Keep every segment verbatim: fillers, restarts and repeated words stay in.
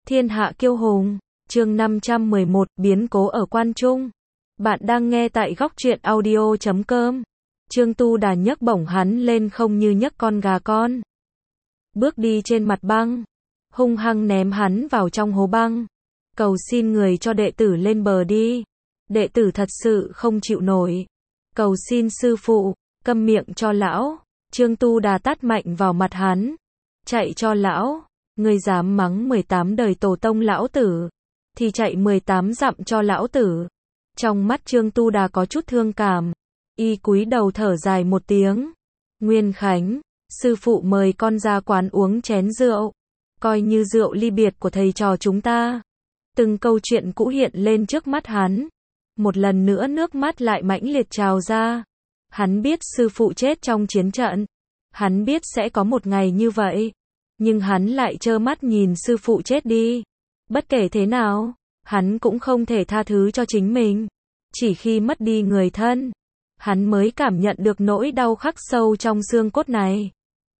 Thiên hạ kiêu hùng, chương năm trăm mười một, biến cố ở Quan Trung. Bạn đang nghe tại góc truyện audio chấm com. Trương Tu Đà nhấc bổng hắn lên không như nhấc con gà con. Bước đi trên mặt băng, hung hăng ném hắn vào trong hố băng. Cầu xin người cho đệ tử lên bờ đi. Đệ tử thật sự không chịu nổi. Cầu xin sư phụ, câm miệng cho lão. Trương Tu Đà tát mạnh vào mặt hắn. Chạy cho lão. Ngươi dám mắng mười tám đời tổ tông lão tử, thì chạy mười tám dặm cho lão tử. Trong mắt Trương Tu Đà có chút thương cảm, y cúi đầu thở dài một tiếng. Nguyên Khánh, sư phụ mời con ra quán uống chén rượu, coi như rượu ly biệt của thầy trò chúng ta. Từng câu chuyện cũ hiện lên trước mắt hắn. Một lần nữa nước mắt lại mãnh liệt trào ra. Hắn biết sư phụ chết trong chiến trận. Hắn biết sẽ có một ngày như vậy. Nhưng hắn lại trơ mắt nhìn sư phụ chết đi. Bất kể thế nào, hắn cũng không thể tha thứ cho chính mình. Chỉ khi mất đi người thân, hắn mới cảm nhận được nỗi đau khắc sâu trong xương cốt này.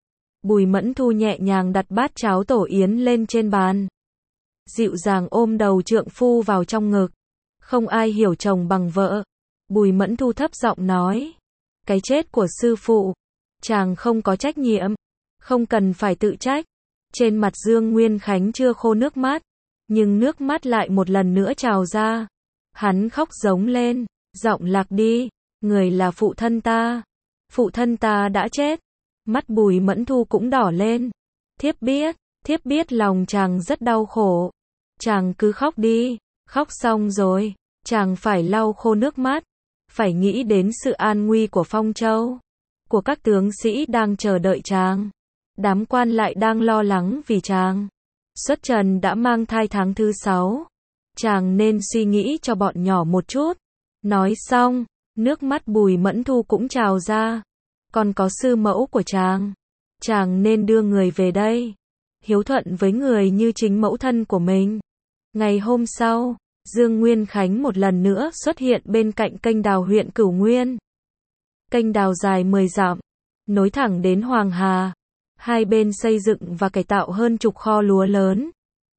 Bùi Mẫn Thu nhẹ nhàng đặt bát cháo tổ yến lên trên bàn. Dịu dàng ôm đầu trượng phu vào trong ngực. Không ai hiểu chồng bằng vợ. Bùi Mẫn Thu thấp giọng nói. Cái chết của sư phụ, chàng không có trách nhiệm. Không cần phải tự trách. Trên mặt Dương Nguyên Khánh chưa khô nước mắt, nhưng nước mắt lại một lần nữa trào ra. Hắn khóc giống lên, giọng lạc đi, người là phụ thân ta. Phụ thân ta đã chết. Mắt Bùi Mẫn Thu cũng đỏ lên. Thiếp biết, thiếp biết lòng chàng rất đau khổ. Chàng cứ khóc đi, khóc xong rồi, chàng phải lau khô nước mắt. Phải nghĩ đến sự an nguy của Phong Châu, của các tướng sĩ đang chờ đợi chàng. Đám quan lại đang lo lắng vì chàng. Xuất trần đã mang thai tháng thứ sáu. Chàng nên suy nghĩ cho bọn nhỏ một chút. Nói xong, nước mắt Bùi Mẫn Thu cũng trào ra. Còn có sư mẫu của chàng. Chàng nên đưa người về đây. Hiếu thuận với người như chính mẫu thân của mình. Ngày hôm sau, Dương Nguyên Khánh một lần nữa xuất hiện bên cạnh kênh đào huyện Cửu Nguyên. Kênh đào dài mười dặm, nối thẳng đến Hoàng Hà. Hai bên xây dựng và cải tạo hơn chục kho lúa lớn.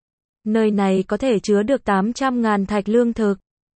Nơi này có thể chứa được tám trăm ngàn thạch lương thực.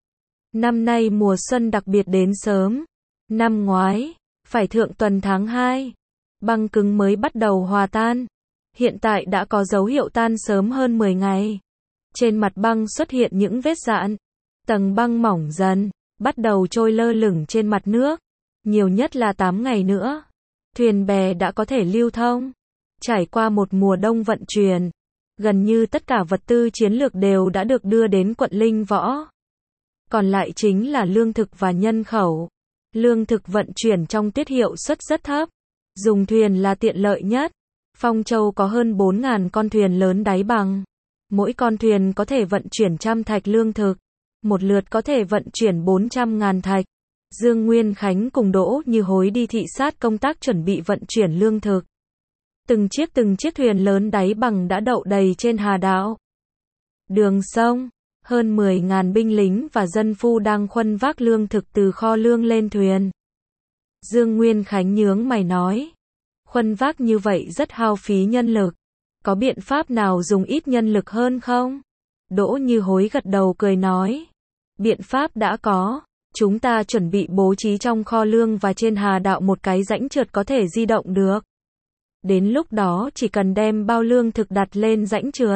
Năm nay mùa xuân đặc biệt đến sớm. Năm ngoái, phải thượng tuần tháng hai, băng cứng mới bắt đầu hòa tan. Hiện tại đã có dấu hiệu tan sớm hơn mười ngày. Trên mặt băng xuất hiện những vết dạn. Tầng băng mỏng dần, bắt đầu trôi lơ lửng trên mặt nước. Nhiều nhất là tám ngày nữa. Thuyền bè đã có thể lưu thông. Trải qua một mùa đông vận chuyển, gần như tất cả vật tư chiến lược đều đã được đưa đến quận Linh Võ. Còn lại chính là lương thực và nhân khẩu. Lương thực vận chuyển trong tiết hiệu suất rất thấp. Dùng thuyền là tiện lợi nhất. Phong Châu có hơn bốn nghìn con thuyền lớn đáy bằng. Mỗi con thuyền có thể vận chuyển trăm thạch lương thực. Một lượt có thể vận chuyển bốn trăm ngàn thạch. Dương Nguyên Khánh cùng Đỗ Như Hối đi thị sát công tác chuẩn bị vận chuyển lương thực. Từng chiếc từng chiếc thuyền lớn đáy bằng đã đậu đầy trên Hà Đạo. Đường sông, hơn mười nghìn binh lính và dân phu đang khuân vác lương thực từ kho lương lên thuyền. Dương Nguyên Khánh nhướng mày nói. Khuân vác như vậy rất hao phí nhân lực. Có biện pháp nào dùng ít nhân lực hơn không? Đỗ Như Hối gật đầu cười nói. Biện pháp đã có. Chúng ta chuẩn bị bố trí trong kho lương và trên Hà Đạo một cái rãnh trượt có thể di động được. Đến lúc đó chỉ cần đem bao lương thực đặt lên rãnh trượt.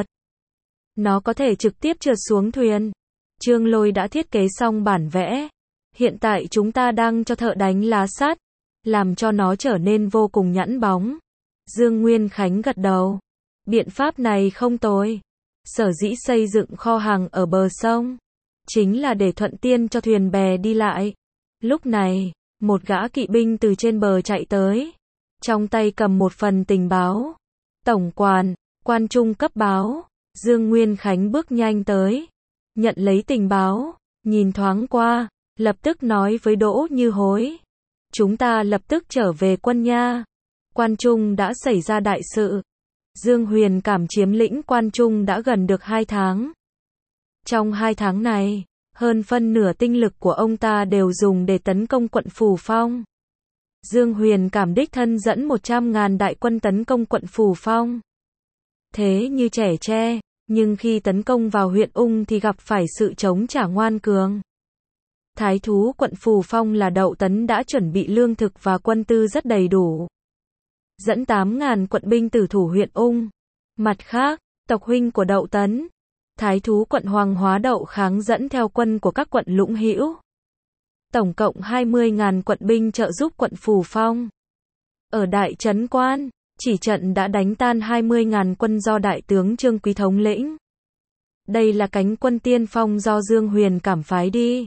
Nó có thể trực tiếp trượt xuống thuyền. Trương Lôi đã thiết kế xong bản vẽ. Hiện tại chúng ta đang cho thợ đánh lá sắt, làm cho nó trở nên vô cùng nhẵn bóng. Dương Nguyên Khánh gật đầu. Biện pháp này không tồi. Sở dĩ xây dựng kho hàng ở bờ sông, chính là để thuận tiện cho thuyền bè đi lại. Lúc này, một gã kỵ binh từ trên bờ chạy tới. Trong tay cầm một phần tình báo. Tổng quản, Quan Trung cấp báo. Dương Nguyên Khánh bước nhanh tới. Nhận lấy tình báo, nhìn thoáng qua, lập tức nói với Đỗ Như Hối. Chúng ta lập tức trở về Quân Nha. Quan Trung đã xảy ra đại sự. Dương Huyền Cảm chiếm lĩnh Quan Trung đã gần được hai tháng. Trong hai tháng này, hơn phân nửa tinh lực của ông ta đều dùng để tấn công quận Phù Phong. Dương Huyền Cảm đích thân dẫn một trăm ngàn đại quân tấn công quận Phù Phong. Thế như trẻ tre, Nhưng khi tấn công vào huyện Ung thì gặp phải sự chống trả ngoan cường. Thái thú quận Phù Phong là Đậu Tấn đã chuẩn bị lương thực và quân tư rất đầy đủ, dẫn tám ngàn quận binh tử thủ huyện Ung. Mặt khác, tộc huynh của Đậu Tấn, Thái thú quận Hoàng Hóa Đậu Kháng dẫn theo quân của các quận Lũng Hữu, tổng cộng hai mươi ngàn quận binh trợ giúp quận Phù Phong. Ở Đại Trấn Quan, chỉ trận đã đánh tan hai mươi ngàn quân do Đại tướng Trương Quý thống lĩnh. Đây là cánh quân tiên phong do Dương Huyền cảm phái đi.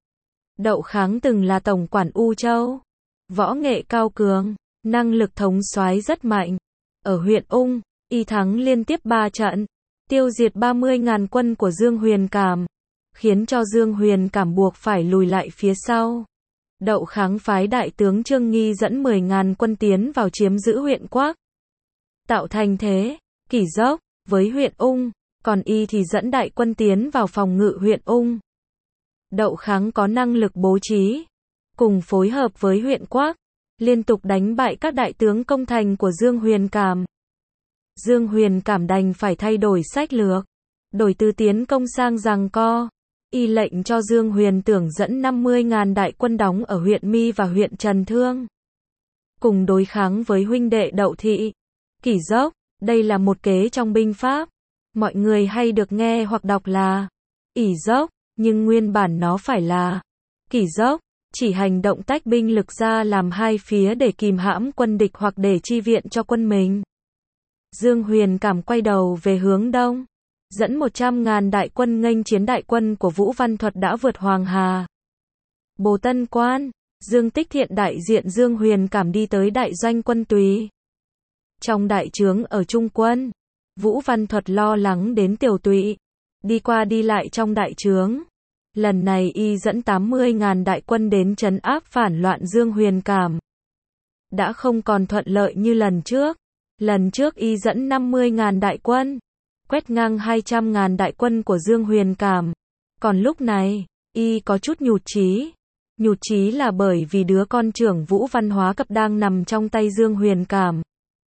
Đậu Kháng từng là tổng quản U Châu, võ nghệ cao cường, năng lực thống soái rất mạnh. Ở huyện Ung, y thắng liên tiếp ba trận, tiêu diệt ba mươi ngàn quân của Dương Huyền Cảm, khiến cho Dương Huyền Cảm buộc phải lùi lại phía sau. Đậu Kháng phái Đại tướng Trương Nghi dẫn mười ngàn quân tiến vào chiếm giữ huyện Quác, tạo thành thế kỷ dốc với huyện Ung, còn y thì dẫn đại quân tiến vào phòng ngự huyện Ung. Đậu Kháng có năng lực bố trí, cùng phối hợp với huyện Quác, liên tục đánh bại các đại tướng công thành của Dương Huyền Cảm. Dương Huyền Cảm đành phải thay đổi sách lược, đổi từ tiến công sang giằng co. Y lệnh cho Dương Huyền Tưởng dẫn năm mươi ngàn đại quân đóng ở huyện Mi và huyện Trần Thương, cùng đối kháng với huynh đệ Đậu Thị, Kỷ Dốc. Đây là một kế trong binh pháp, mọi người hay được nghe hoặc đọc là ỷ dốc, nhưng nguyên bản nó phải là kỷ dốc, chỉ hành động tách binh lực ra làm hai phía để kìm hãm quân địch hoặc để chi viện cho quân mình. Dương Huyền Cảm quay đầu về hướng đông, dẫn một trăm ngàn đại quân nghênh chiến đại quân của Vũ Văn Thuật đã vượt Hoàng Hà, Bồ Tân Quan. Dương Tích Thiện đại diện Dương Huyền Cảm đi tới đại doanh quân Tùy. Trong đại trướng ở Trung quân, Vũ Văn Thuật lo lắng đến tiểu tụy, đi qua đi lại trong đại trướng. Lần này y dẫn tám mươi ngàn đại quân đến trấn áp phản loạn Dương Huyền Cảm. Đã không còn thuận lợi như lần trước. Lần trước y dẫn năm mươi ngàn đại quân, quét ngang hai trăm ngàn đại quân của Dương Huyền Cảm. Còn lúc này, y có chút nhụt chí. Nhụt chí là bởi vì đứa con trưởng Vũ Văn Hóa Cập đang nằm trong tay Dương Huyền Cảm.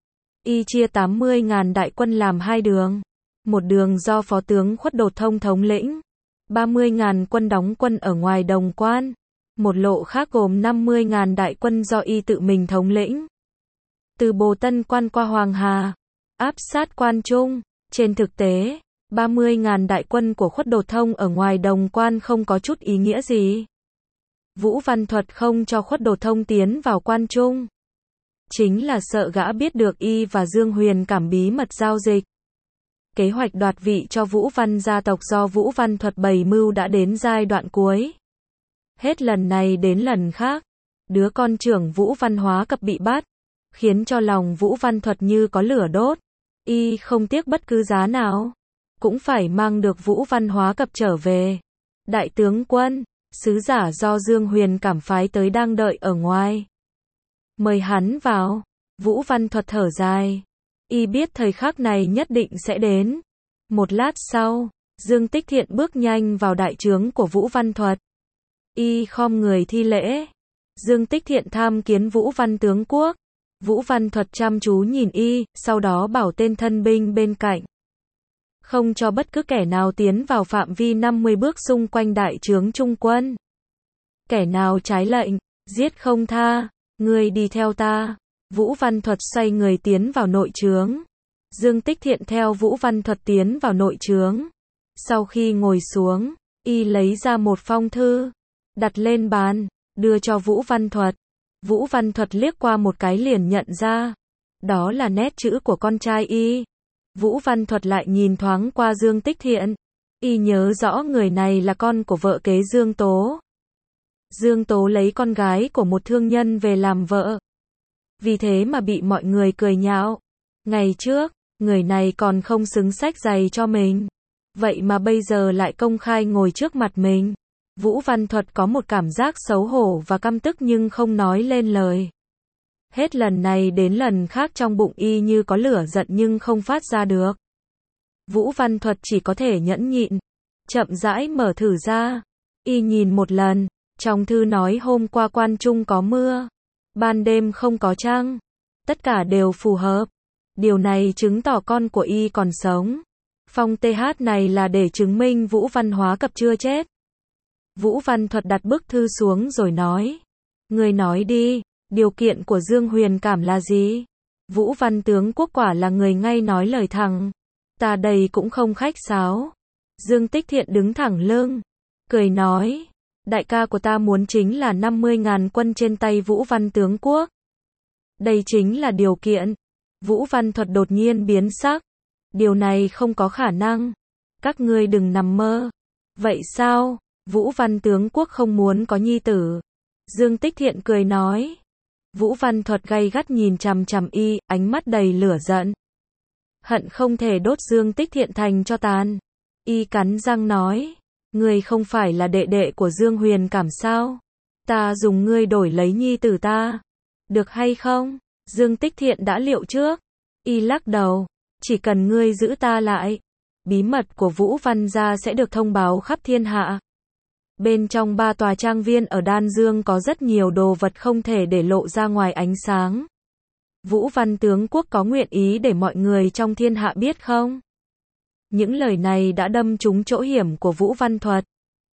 Y chia tám mươi ngàn đại quân làm hai đường. Một đường do Phó tướng Khuất Đột Thông thống lĩnh, ba mươi ngàn quân đóng quân ở ngoài Đồng Quan. Một lộ khác gồm năm mươi ngàn đại quân do y tự mình thống lĩnh. Từ Bồ Tân Quan qua Hoàng Hà, áp sát Quan Trung. Trên thực tế, ba mươi ngàn đại quân của Khuất Đột Thông ở ngoài Đồng Quan không có chút ý nghĩa gì. Vũ Văn Thuật không cho Khuất Đột Thông tiến vào Quan Trung, chính là sợ gã biết được y và Dương Huyền Cảm bí mật giao dịch. Kế hoạch đoạt vị cho Vũ Văn gia tộc do Vũ Văn Thuật bày mưu đã đến giai đoạn cuối. Hết lần này đến lần khác, đứa con trưởng Vũ Văn Hóa Cập bị bắt, khiến cho lòng Vũ Văn Thuật như có lửa đốt. Y không tiếc bất cứ giá nào, cũng phải mang được Vũ Văn Hóa Cập trở về. Đại tướng quân, sứ giả do Dương Huyền Cảm phái tới đang đợi ở ngoài. Mời hắn vào. Vũ Văn Thuật thở dài. Y biết thời khắc này nhất định sẽ đến. Một lát sau, Dương Tích Thiện bước nhanh vào đại trướng của Vũ Văn Thuật. Y khom người thi lễ. Dương Tích Thiện tham kiến Vũ Văn tướng quốc. Vũ Văn Thuật chăm chú nhìn y, sau đó bảo tên thân binh bên cạnh, không cho bất cứ kẻ nào tiến vào phạm vi năm mươi bước xung quanh đại trướng trung quân. Kẻ nào trái lệnh, giết không tha. Ngươi đi theo ta. Vũ Văn Thuật xoay người tiến vào nội trướng. Dương Tích Thiện theo Vũ Văn Thuật tiến vào nội trướng. Sau khi ngồi xuống, y lấy ra một phong thư, đặt lên bàn, đưa cho Vũ Văn Thuật. Vũ Văn Thuật liếc qua một cái liền nhận ra, đó là nét chữ của con trai y. Vũ Văn Thuật lại nhìn thoáng qua Dương Tích Thiện. Y nhớ rõ người này là con của vợ kế Dương Tố. Dương Tố lấy con gái của một thương nhân về làm vợ, vì thế mà bị mọi người cười nhạo. Ngày trước, người này còn không xứng xách giày cho mình, vậy mà bây giờ lại công khai ngồi trước mặt mình. Vũ Văn Thuật có một cảm giác xấu hổ và căm tức nhưng không nói lên lời. Hết lần này đến lần khác trong bụng y như có lửa giận nhưng không phát ra được. Vũ Văn Thuật chỉ có thể nhẫn nhịn, chậm rãi mở thử ra. Y nhìn một lần, trong thư nói hôm qua Quan Trung có mưa, ban đêm không có trăng, tất cả đều phù hợp. Điều này chứng tỏ con của y còn sống. Phong tê hát này là để chứng minh Vũ Văn Hóa Cập chưa chết. Vũ Văn Thuật đặt bức thư xuống rồi nói. Người nói đi, điều kiện của Dương Huyền Cảm là gì? Vũ Văn tướng quốc quả là người ngay nói lời thẳng. Ta đây cũng không khách sáo. Dương Tích Thiện đứng thẳng lưng, cười nói. Đại ca của ta muốn chính là năm mươi ngàn quân trên tay Vũ Văn tướng quốc. Đây chính là điều kiện. Vũ Văn Thuật đột nhiên biến sắc. Điều này không có khả năng. Các ngươi đừng nằm mơ. Vậy sao? Vũ Văn tướng quốc không muốn có nhi tử. Dương Tích Thiện cười nói. Vũ Văn Thuật gay gắt nhìn chằm chằm y, ánh mắt đầy lửa giận. Hận không thể đốt Dương Tích Thiện thành cho tàn. Y cắn răng nói. Ngươi không phải là đệ đệ của Dương Huyền Cảm sao? Ta dùng ngươi đổi lấy nhi tử ta. Được hay không? Dương Tích Thiện đã liệu trước. Y lắc đầu. Chỉ cần ngươi giữ ta lại, bí mật của Vũ Văn gia sẽ được thông báo khắp thiên hạ. Bên trong ba tòa trang viên ở Đan Dương có rất nhiều đồ vật không thể để lộ ra ngoài ánh sáng. Vũ Văn tướng quốc có nguyện ý để mọi người trong thiên hạ biết không? Những lời này đã đâm trúng chỗ hiểm của Vũ Văn Thuật.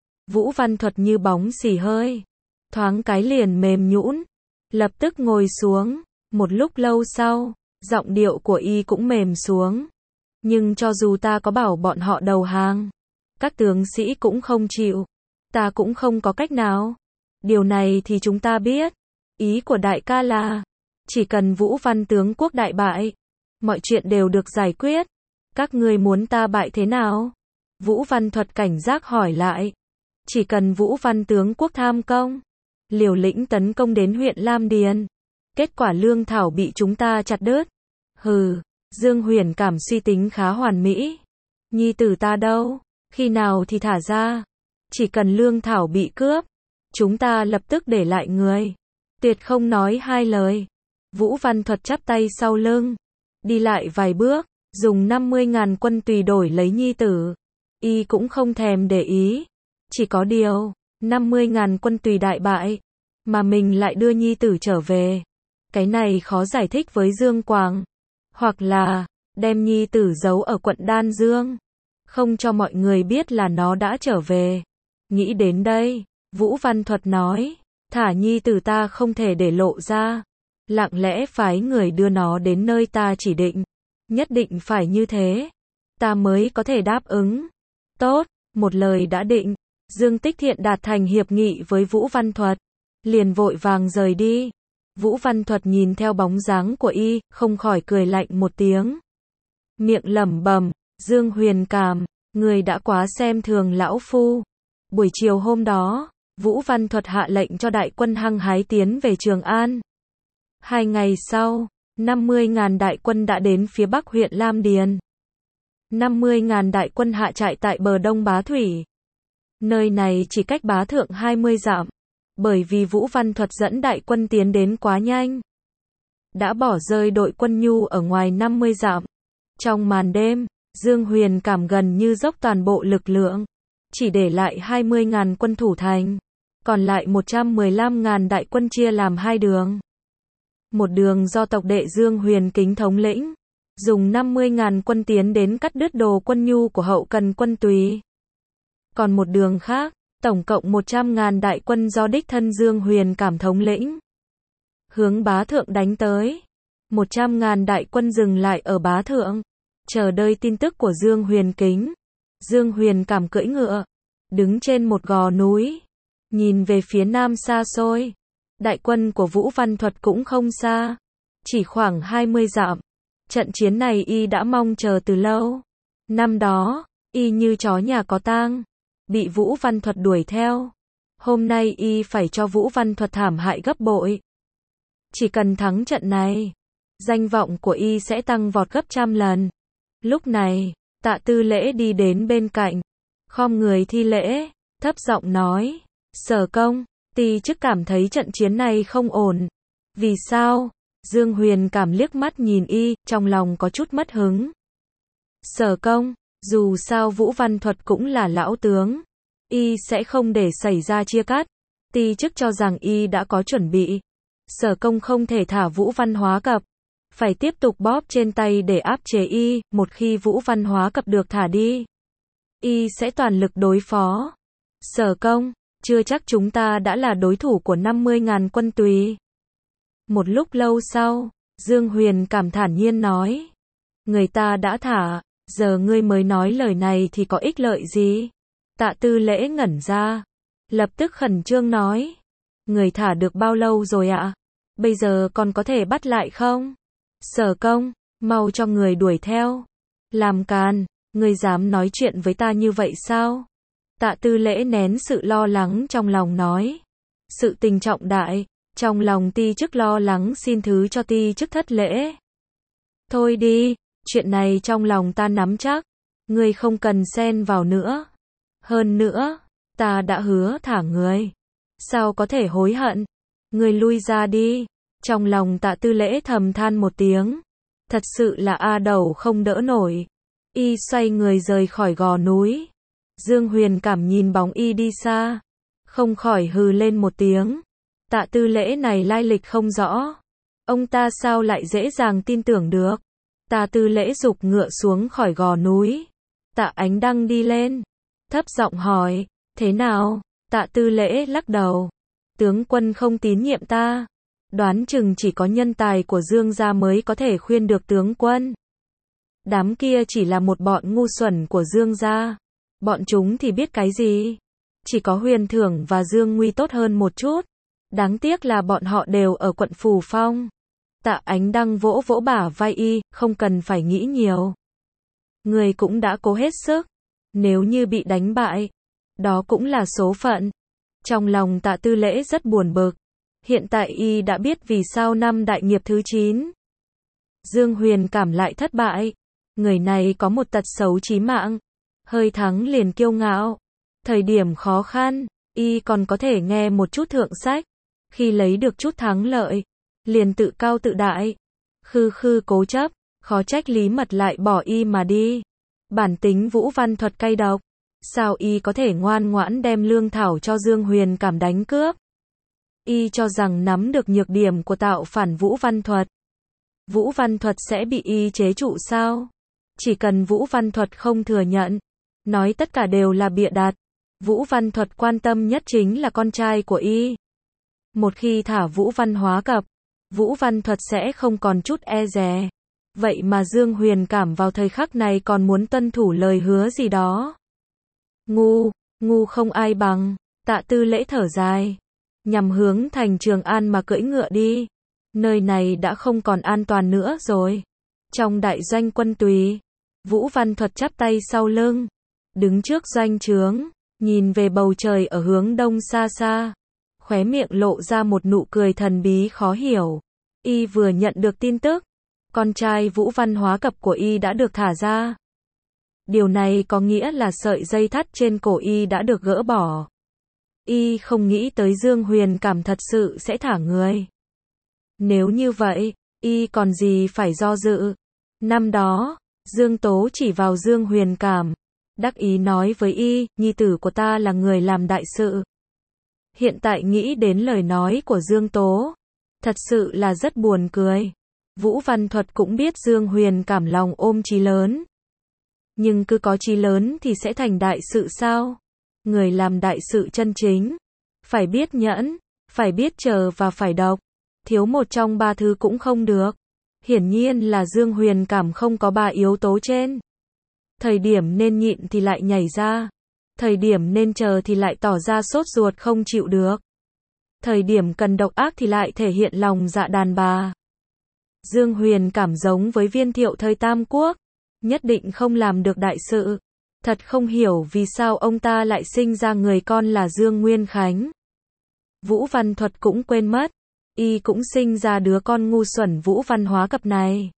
Vũ Văn Thuật như bóng xì hơi, thoáng cái liền mềm nhũn, lập tức ngồi xuống. Một lúc lâu sau, giọng điệu của y cũng mềm xuống. Nhưng cho dù ta có bảo bọn họ đầu hàng, các tướng sĩ cũng không chịu. Ta cũng không có cách nào. Điều này thì chúng ta biết. Ý của đại ca là, chỉ cần Vũ Văn tướng quốc đại bại, mọi chuyện đều được giải quyết. Các ngươi muốn ta bại thế nào? Vũ Văn Thuật cảnh giác hỏi lại. Chỉ cần Vũ Văn tướng quốc tham công, liều lĩnh tấn công đến huyện Lam Điền, kết quả lương thảo bị chúng ta chặt đứt. Hừ, Dương Huyền Cảm suy tính khá hoàn mỹ. Nhi tử ta đâu? Khi nào thì thả ra? Chỉ cần lương thảo bị cướp, chúng ta lập tức để lại người. Tuyệt không nói hai lời. Vũ Văn Thuật chắp tay sau lưng, đi lại vài bước, dùng năm mươi ngàn quân tùy đổi lấy nhi tử. Y cũng không thèm để ý. Chỉ có điều, năm mươi ngàn quân tùy đại bại, mà mình lại đưa nhi tử trở về. Cái này khó giải thích với Dương Quảng. Hoặc là, đem nhi tử giấu ở quận Đan Dương, không cho mọi người biết là nó đã trở về. Nghĩ đến đây, Vũ Văn Thuật nói, thả nhi tử ta không thể để lộ ra. Lặng lẽ phái người đưa nó đến nơi ta chỉ định. Nhất định phải như thế, ta mới có thể đáp ứng. Tốt, một lời đã định. Dương Tích Thiện đạt thành hiệp nghị với Vũ Văn Thuật, liền vội vàng rời đi. Vũ Văn Thuật nhìn theo bóng dáng của y, không khỏi cười lạnh một tiếng. Miệng lẩm bẩm, Dương Huyền Cảm, người đã quá xem thường lão phu. Buổi chiều hôm đó, Vũ Văn Thuật hạ lệnh cho đại quân hăng hái tiến về Trường An. Hai ngày sau, năm mươi ngàn đại quân đã đến phía bắc huyện Lam Điền. năm mươi ngàn đại quân hạ trại tại bờ đông Bá Thủy. Nơi này chỉ cách Bá Thượng hai mươi dặm. Bởi vì Vũ Văn Thuật dẫn đại quân tiến đến quá nhanh, đã bỏ rơi đội quân nhu ở ngoài năm mươi dặm. Trong màn đêm, Dương Huyền Cảm gần như dốc toàn bộ lực lượng, chỉ để lại hai mươi ngàn quân thủ thành, còn lại một trăm mười lăm ngàn đại quân chia làm hai đường. Một đường do tộc đệ Dương Huyền Kính thống lĩnh, dùng năm mươi ngàn quân tiến đến cắt đứt đồ quân nhu của hậu cần quân tùy. Còn một đường khác, tổng cộng một trăm ngàn đại quân do đích thân Dương Huyền Cảm thống lĩnh, hướng Bá Thượng đánh tới. một trăm ngàn đại quân dừng lại ở Bá Thượng, chờ đợi tin tức của Dương Huyền Kính. Dương Huyền Cảm cưỡi ngựa, đứng trên một gò núi, nhìn về phía nam xa xôi. Đại quân của Vũ Văn Thuật cũng không xa, chỉ khoảng hai mươi dặm. Trận chiến này y đã mong chờ từ lâu. Năm đó, y như chó nhà có tang, bị Vũ Văn Thuật đuổi theo. Hôm nay y phải cho Vũ Văn Thuật thảm hại gấp bội. Chỉ cần thắng trận này, danh vọng của y sẽ tăng vọt gấp trăm lần. Lúc này, Tạ Tư Lễ đi đến bên cạnh, khom người thi lễ, thấp giọng nói, Sở công, ti chức cảm thấy trận chiến này không ổn. Vì sao? Dương Huyền Cảm liếc mắt nhìn y, trong lòng có chút mất hứng. Sở công, dù sao Vũ Văn Thuật cũng là lão tướng, y sẽ không để xảy ra chia cắt. Ti chức cho rằng y đã có chuẩn bị. Sở công không thể thả Vũ Văn Hóa Cập, phải tiếp tục bóp trên tay để áp chế y, một khi Vũ Văn Hóa Cập được thả đi, y sẽ toàn lực đối phó. Sở công, chưa chắc chúng ta đã là đối thủ của năm mươi ngàn quân tùy. Một lúc lâu sau, Dương Huyền cảm thản nhiên nói. Người ta đã thả, giờ ngươi mới nói lời này thì có ích lợi gì? Tạ Tư Lễ ngẩn ra, lập tức khẩn trương nói. Người thả được bao lâu rồi ạ? Bây giờ còn có thể bắt lại không? Sở công, mau cho người đuổi theo. Làm càn, ngươi dám nói chuyện với ta như vậy sao? Tạ Tư Lễ nén sự lo lắng trong lòng nói. Sự tình trọng đại, trong lòng ti chức lo lắng, xin thứ cho ti chức thất lễ. Thôi đi, chuyện này trong lòng ta nắm chắc, ngươi không cần xen vào nữa. Hơn nữa, ta đã hứa thả ngươi, sao có thể hối hận? Ngươi lui ra đi. Trong lòng Tạ Tư Lễ thầm than một tiếng, thật sự là a đầu không đỡ nổi. Y xoay người rời khỏi gò núi. Dương Huyền cảm nhìn bóng y đi xa, không khỏi hừ lên một tiếng. Tạ Tư Lễ này lai lịch không rõ, ông ta sao lại dễ dàng tin tưởng được? Tạ Tư Lễ giục ngựa xuống khỏi gò núi. Tạ Ánh Đăng đi lên, thấp giọng hỏi, thế nào? Tạ Tư Lễ lắc đầu, tướng quân không tín nhiệm ta, đoán chừng chỉ có nhân tài của Dương gia mới có thể khuyên được tướng quân. Đám kia chỉ là một bọn ngu xuẩn của Dương gia, bọn chúng thì biết cái gì? Chỉ có Huyền Thưởng và Dương Nguy tốt hơn một chút, đáng tiếc là bọn họ đều ở quận Phù Phong. Tạ Ánh Đăng vỗ vỗ bả vai y, không cần phải nghĩ nhiều. Người cũng đã cố hết sức, nếu như bị đánh bại, đó cũng là số phận. Trong lòng Tạ Tư Lễ rất buồn bực, hiện tại y đã biết vì sao năm đại nghiệp thứ chín, Dương Huyền cảm lại thất bại. Người này có một tật xấu chí mạng, hơi thắng liền kiêu ngạo. Thời điểm khó khăn, y còn có thể nghe một chút thượng sách, khi lấy được chút thắng lợi, liền tự cao tự đại, khư khư cố chấp, khó trách Lý Mật lại bỏ y mà đi. Bản tính Vũ Văn Thuật cay độc, sao y có thể ngoan ngoãn đem lương thảo cho Dương Huyền cảm đánh cướp? Y cho rằng nắm được nhược điểm của tạo phản Vũ Văn Thuật, Vũ Văn Thuật sẽ bị y chế trụ sao? Chỉ cần Vũ Văn Thuật không thừa nhận, nói tất cả đều là bịa đặt, Vũ Văn Thuật quan tâm nhất chính là con trai của y. Một khi thả Vũ Văn Hóa Cập, Vũ Văn Thuật sẽ không còn chút e dè. Vậy mà Dương Huyền cảm vào thời khắc này còn muốn tuân thủ lời hứa gì đó. Ngu, ngu không ai bằng. Tạ Tư Lễ thở dài, nhằm hướng thành Trường An mà cưỡi ngựa đi. Nơi này đã không còn an toàn nữa rồi. Trong đại doanh quân tùy, Vũ Văn Thuật chắp tay sau lưng, đứng trước doanh trướng, nhìn về bầu trời ở hướng đông xa xa, khóe miệng lộ ra một nụ cười thần bí khó hiểu. Y vừa nhận được tin tức, con trai Vũ Văn Hóa Cập của y đã được thả ra. Điều này có nghĩa là sợi dây thắt trên cổ y đã được gỡ bỏ. Y không nghĩ tới Dương Huyền cảm thật sự sẽ thả người. Nếu như vậy, y còn gì phải do dự. Năm đó, Dương Tố chỉ vào Dương Huyền cảm, đắc ý nói với y, nhi tử của ta là người làm đại sự. Hiện tại nghĩ đến lời nói của Dương Tố, thật sự là rất buồn cười. Vũ Văn Thuật cũng biết Dương Huyền cảm lòng ôm chí lớn. Nhưng cứ có chí lớn thì sẽ thành đại sự sao? Người làm đại sự chân chính, phải biết nhẫn, phải biết chờ và phải độc. Thiếu một trong ba thứ cũng không được. Hiển nhiên là Dương Huyền cảm không có ba yếu tố trên. Thời điểm nên nhịn thì lại nhảy ra. Thời điểm nên chờ thì lại tỏ ra sốt ruột không chịu được. Thời điểm cần độc ác thì lại thể hiện lòng dạ đàn bà. Dương Huyền cảm giống với Viên Thiệu thời Tam Quốc, nhất định không làm được đại sự. Thật không hiểu vì sao ông ta lại sinh ra người con là Dương Nguyên Khánh. Vũ Văn Thuật cũng quên mất, y cũng sinh ra đứa con ngu xuẩn Vũ Văn Hóa Cập này.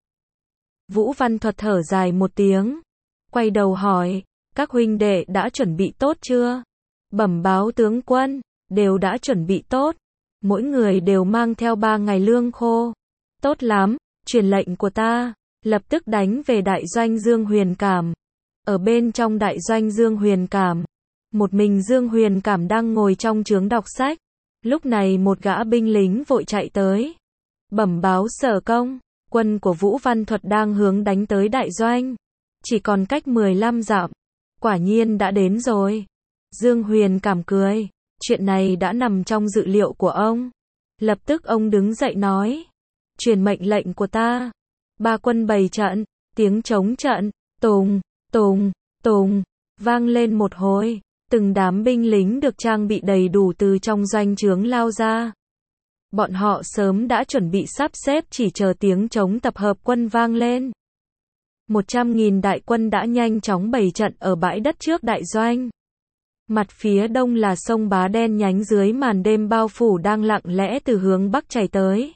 Vũ Văn Thuật thở dài một tiếng, quay đầu hỏi, các huynh đệ đã chuẩn bị tốt chưa? Bẩm báo tướng quân, đều đã chuẩn bị tốt, mỗi người đều mang theo ba ngày lương khô. Tốt lắm, truyền lệnh của ta, lập tức đánh về đại doanh Dương Huyền cảm. Ở bên trong đại doanh Dương Huyền cảm, một mình Dương Huyền cảm đang ngồi trong trướng đọc sách. Lúc này một gã binh lính vội chạy tới, bẩm báo sở công, Quân của Vũ Văn Thuật đang hướng đánh tới đại doanh. Chỉ còn cách mười lăm dặm. Quả nhiên đã đến rồi. Dương Huyền cảm cười. Chuyện này đã nằm trong dự liệu của ông. Lập tức ông đứng dậy nói. Truyền mệnh lệnh của ta. Ba quân bày trận. Tiếng trống trận. Tùng, tùng, tùng. Vang lên một hồi. Từng đám binh lính được trang bị đầy đủ từ trong doanh trướng lao ra. Bọn họ sớm đã chuẩn bị sắp xếp, chỉ chờ tiếng trống tập hợp quân vang lên. Một trăm nghìn đại quân đã nhanh chóng bày trận ở bãi đất trước đại doanh. Mặt phía đông là sông Bá đen nhánh dưới màn đêm bao phủ đang lặng lẽ từ hướng bắc chảy tới.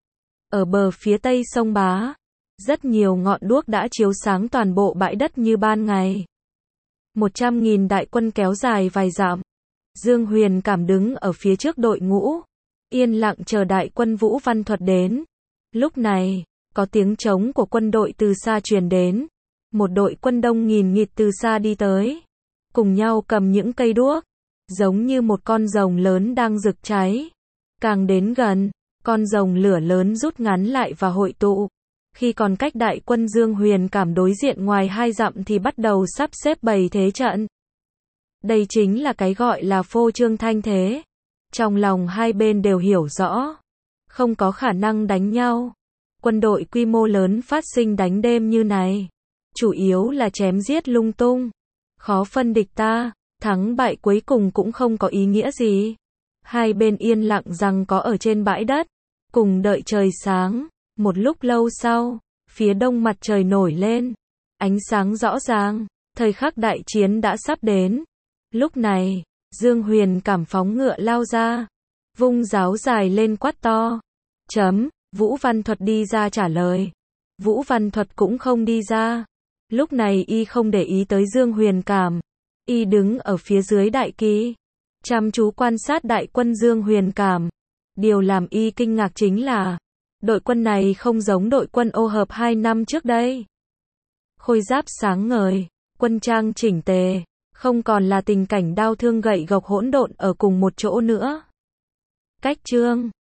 Ở bờ phía tây sông Bá, rất nhiều ngọn đuốc đã chiếu sáng toàn bộ bãi đất như ban ngày. Một trăm nghìn đại quân kéo dài vài dặm. Dương Huyền cảm đứng ở phía trước đội ngũ, yên lặng chờ đại quân Vũ Văn Thuật đến. Lúc này, có tiếng trống của quân đội từ xa truyền đến. Một đội quân đông nghìn nghịt từ xa đi tới, cùng nhau cầm những cây đuốc, giống như một con rồng lớn đang rực cháy. Càng đến gần, con rồng lửa lớn rút ngắn lại và hội tụ. Khi còn cách đại quân Dương Huyền cảm đối diện ngoài hai dặm thì bắt đầu sắp xếp bày thế trận. Đây chính là cái gọi là phô trương thanh thế. Trong lòng hai bên đều hiểu rõ, không có khả năng đánh nhau. Quân đội quy mô lớn phát sinh đánh đêm như này, chủ yếu là chém giết lung tung, khó phân địch ta, thắng bại cuối cùng cũng không có ý nghĩa gì. Hai bên yên lặng rằng có ở trên bãi đất, cùng đợi trời sáng. Một lúc lâu sau, phía đông mặt trời nổi lên, ánh sáng rõ ràng, thời khắc đại chiến đã sắp đến. Lúc này, Dương Huyền cảm phóng ngựa lao ra, vung giáo dài lên quát to. Chấm, Vũ Văn Thuật đi ra trả lời. Vũ Văn Thuật cũng không đi ra. Lúc này y không để ý tới Dương Huyền cảm. Y đứng ở phía dưới đại kỳ, chăm chú quan sát đại quân Dương Huyền cảm. Điều làm y kinh ngạc chính là, đội quân này không giống đội quân ô hợp hai năm trước đây. Khôi giáp sáng ngời, quân trang chỉnh tề, không còn là tình cảnh đao thương gậy gộc hỗn độn ở cùng một chỗ nữa. Cách chương